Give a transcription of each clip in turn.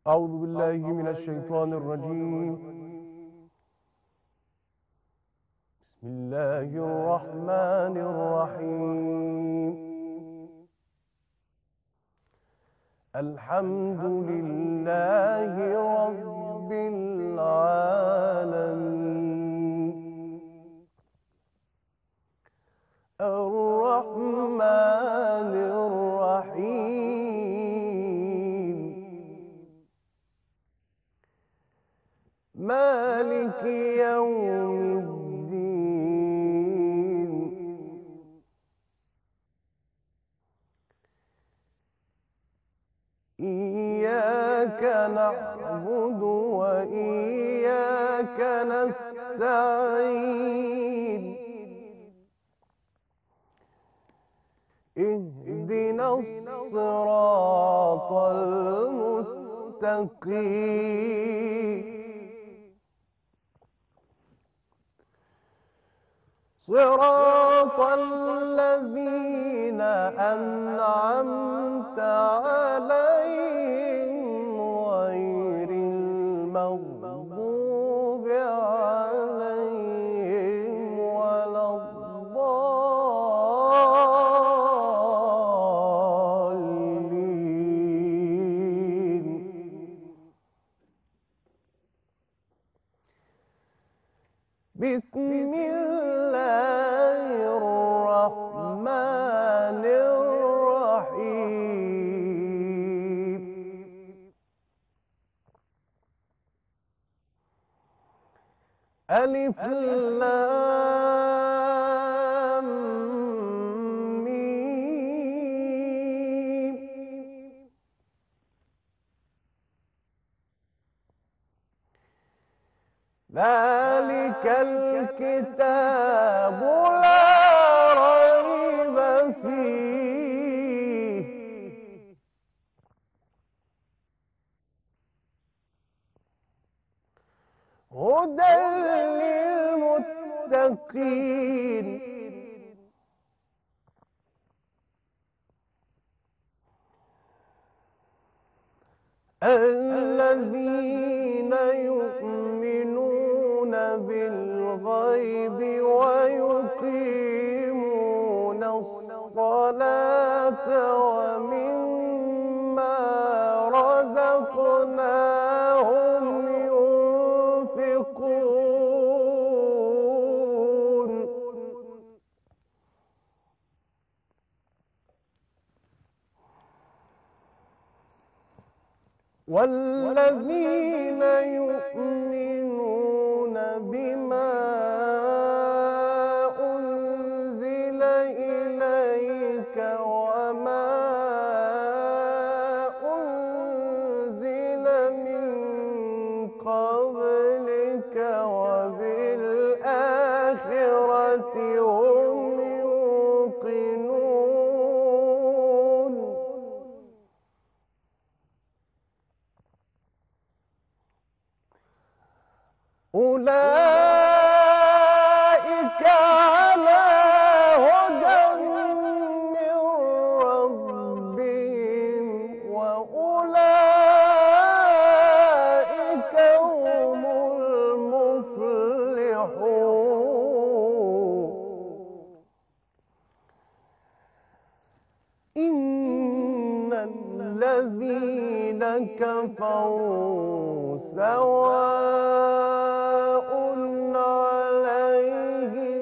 أعوذ بالله من الشيطان الرجيم. بسم الله الرحمن الرحيم. الحمد لله رب العالمين، الرحمن الرحيم، مالك يوم الدين. إياك نعبد وإياك نستعين، اهدنا الصراط المستقيم، صراط الذين أنعمت عليهم غير المغضوب عليهم ولا الضالين. بسم الله الرحمن الرحيم. ألف لام ميم. ذلك الكتاب لا ريب فيه، هدى للمتقين، الذين يؤمنون بالغيب ويقيمون الصلاة ومما رزقناهم ينفقون. والذين يؤمنون بما أنزل إليك وما أنزل من قبلك وبالآخرة هم يوقنون. أولئك على هدى من ربهم وأولئك هم المفلحون. إن الذين كفروا سواء عليهم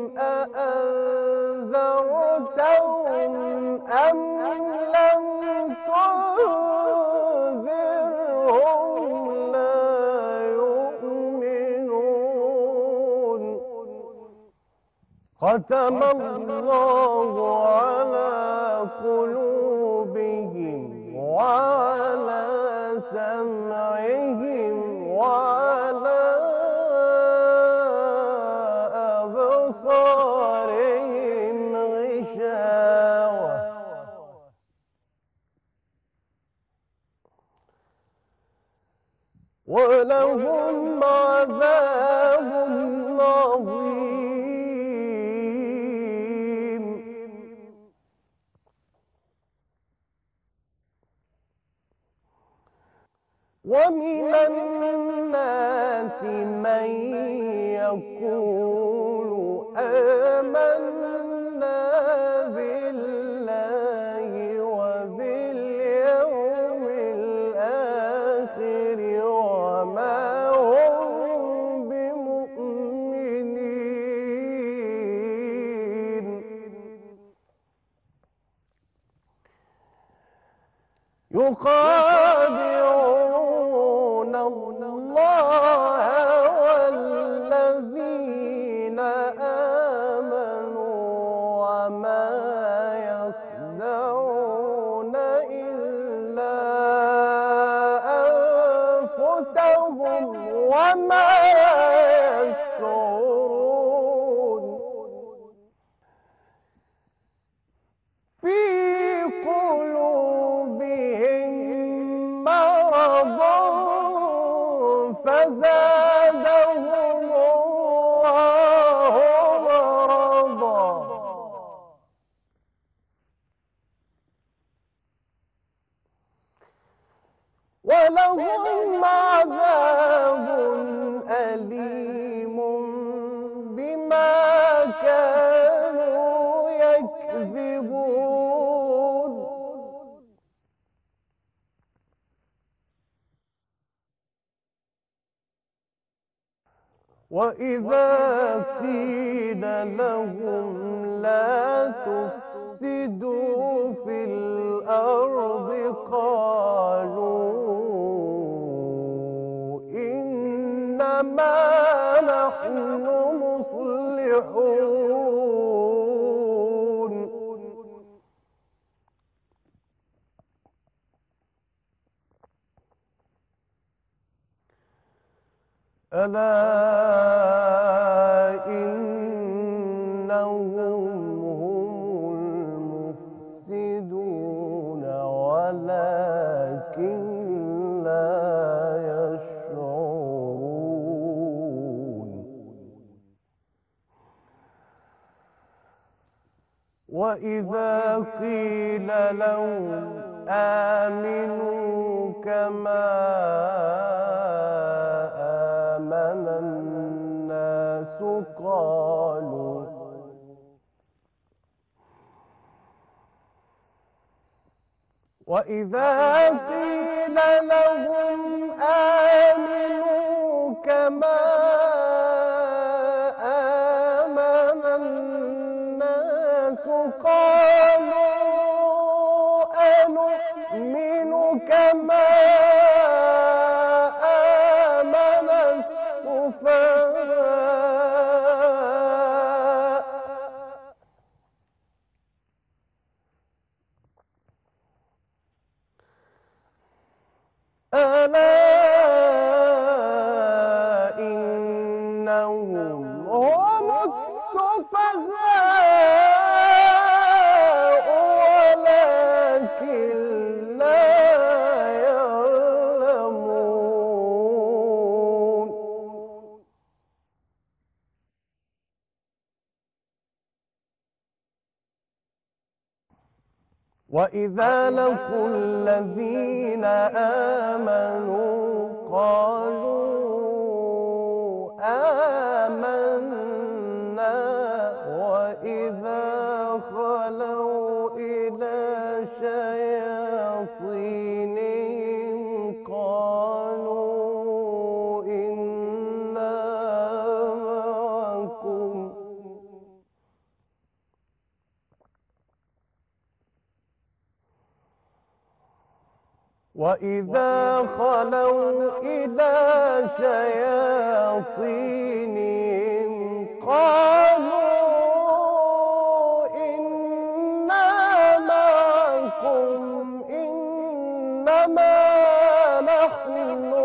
أأنذرتهم أم لم تنذرهم لا يؤمنون. ختم الله على قلوبهم وعلى سمعهم وعلى أبصارهم غشاوة ولهم عذاب عظيم. ومن الناس من يقول آمنا بالله وباليوم الآخر وما هم بمؤمنين يخادعون الله والذين آمنوا وما يخدعون إلا أنفسهم وما يشعرون في قلوبهم مرض فزادهم الله مرضا ولهم عذاب أليم بما كانوا يكذبون وإذا قيل لهم لا تفسدوا في الأرض قالوا إنما نحن مصلحون ألا إنهم هم المفسدون ولكن لا يشعرون وإذا قيل لهم آمنوا كما آمن الناس قالوا وإذا قيل لهم آمنوا كما آمن الناس قالوا أنؤمن كما آمن السفهاء ألا إنهم هم السفهاء ولكن لا يعلمون وإذا لقوا الذين آمنوا قالوا آمنا وإذا خلوا إلى شياطينهم قالوا إنا معكم وإذا خلوا إلى شياطينهم قالوا إنا معكم إنما نحن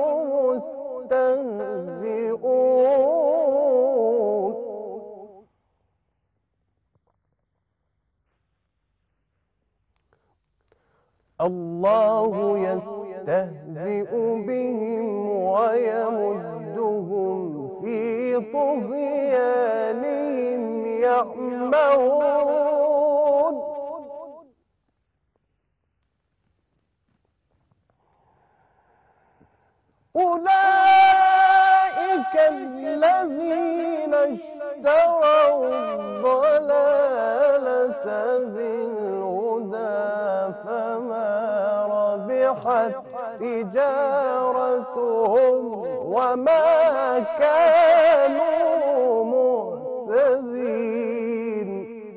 مستهزئون الله يستهزئ بهم ويمدهم في طغيانهم يعمهون أولئك الذين اشتروا الضلالة بالهدى فما ربحت تجارتهم وما كانوا مهتدين.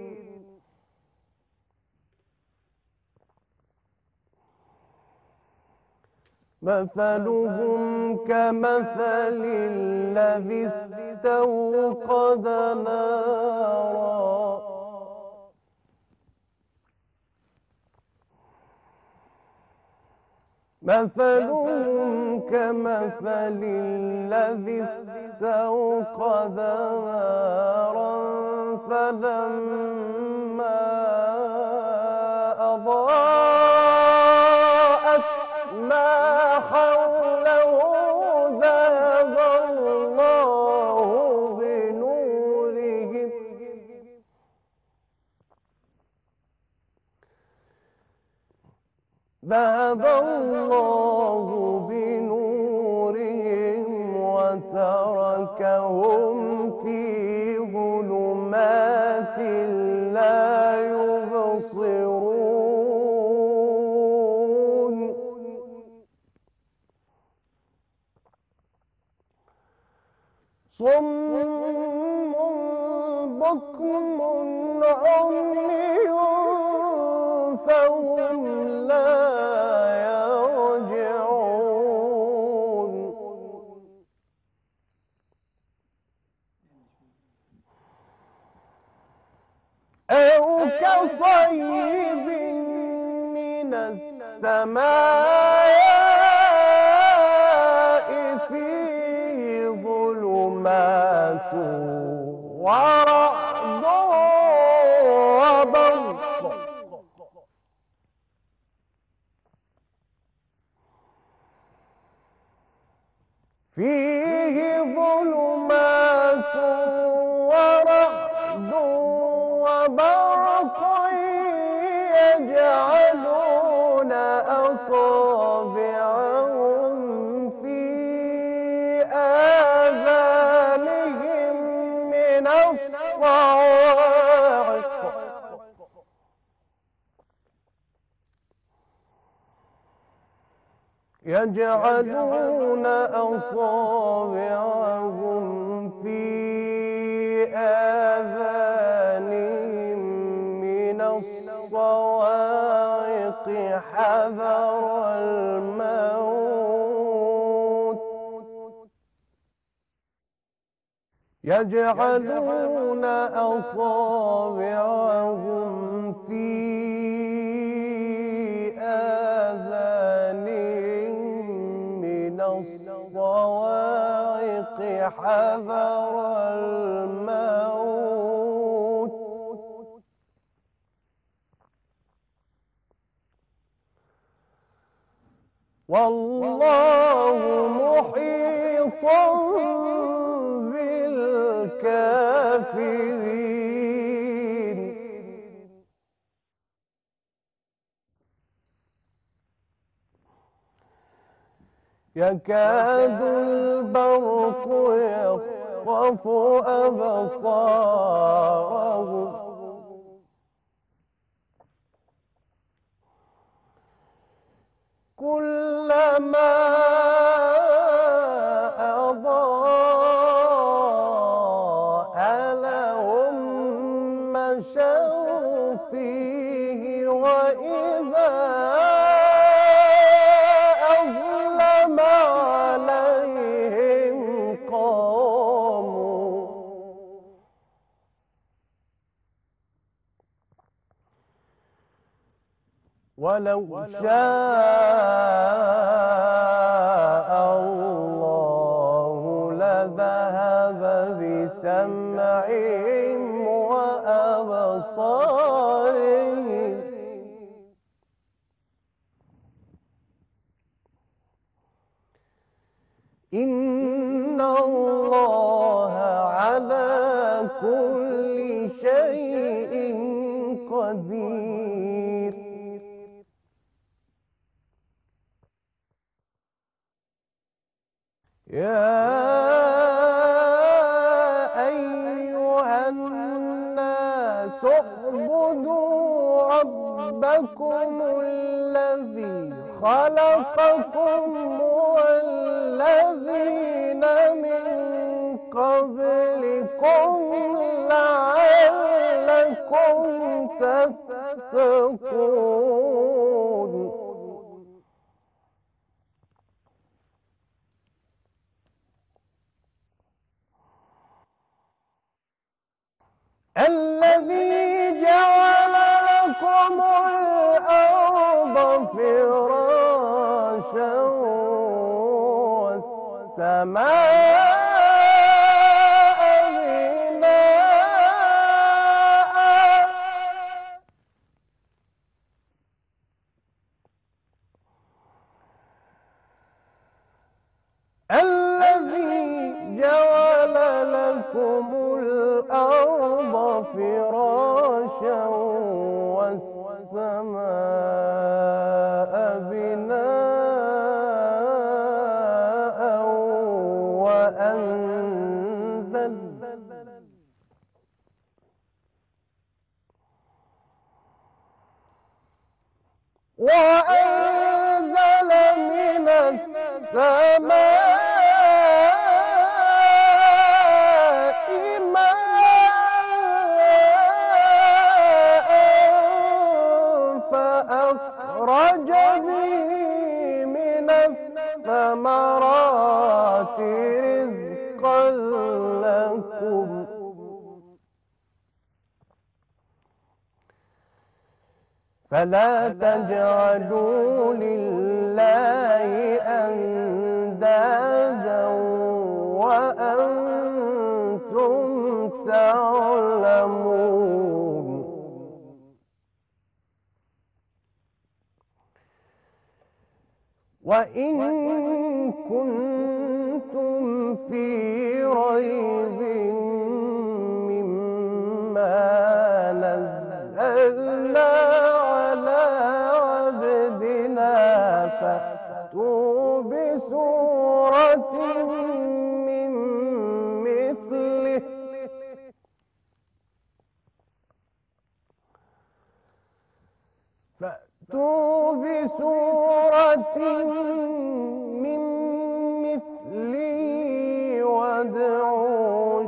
مثلهم كمثل الذي استوقد نارا مثلهم كمثل الذي استوقد نارا فلما أضاءت ما حوله ذهب الله بنورهم وتركهم في ظلمات لا يبصرون. صم بكم عمي فهم لا يرجعون. أو كصيب من السماء فيه ظلمات ورعد وبرق فيه ظلمات ورعد وبرق يجعلون أصابعهم في آذانهم من الصواعق يجعلون أصابعهم في آذانهم من الصواعق حذر الموت يجعلون أصابعهم في آذانهم من الصواعق حذر الموت والله محيط بالكافرين. يكاد البرق يخطف أبصارهم كلما أضاء لهم مشوا فيه وإذا أظلم عليهم قاموا ولو شاء الله لذهب بسمعهم وأبصارهم إن الله على كل شيء قدير. يا أيها الناس اعبدوا ربكم الذي خلقكم والذين من قبلكم لعلكم تتقون. الذي جعل لكم الأرض فراشا والسماء بناء. الذي جعل لكم الأرض فراشا والسماء بناء وأنزل من السماء ماء فأخرج به من الثمرات رزقا لكم فلا تجعلوا لله أندادا وأنتم تعلمون. وإن كنتم في ريب مما نزلنا على عبدنا فأتوا بسورة من مثله وادعوا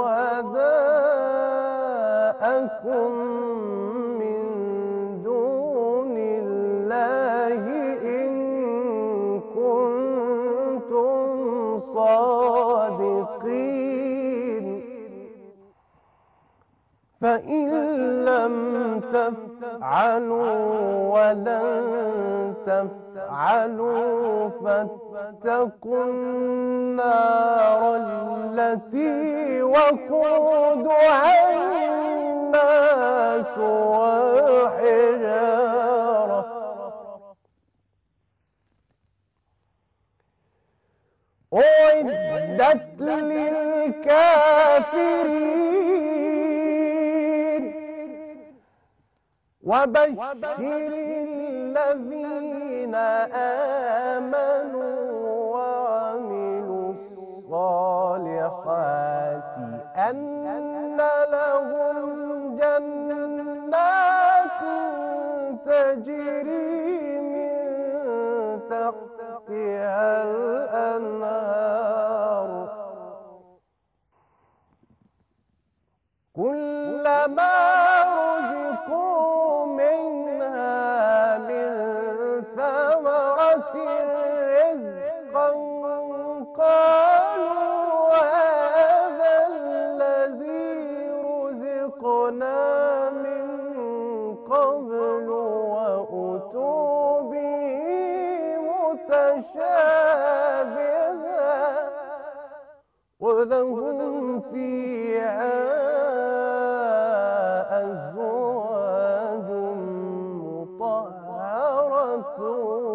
شهداءكم من دون الله إن كنتم صادقين. فإن لم تفعلوا ولن تفعلوا فاتقوا النار التي وقودها الناس والحجارة أعدت للكافرين. وبشر الذين آمنوا وعملوا الصالحات أن لهم جنات تجري من تحتها الأنهار كلما رزقوا منها من ثمرة رزقا قالوا هذا الذي رزقنا من قبل وأتوا به متشابها ولهم فيها أزواج مطهرة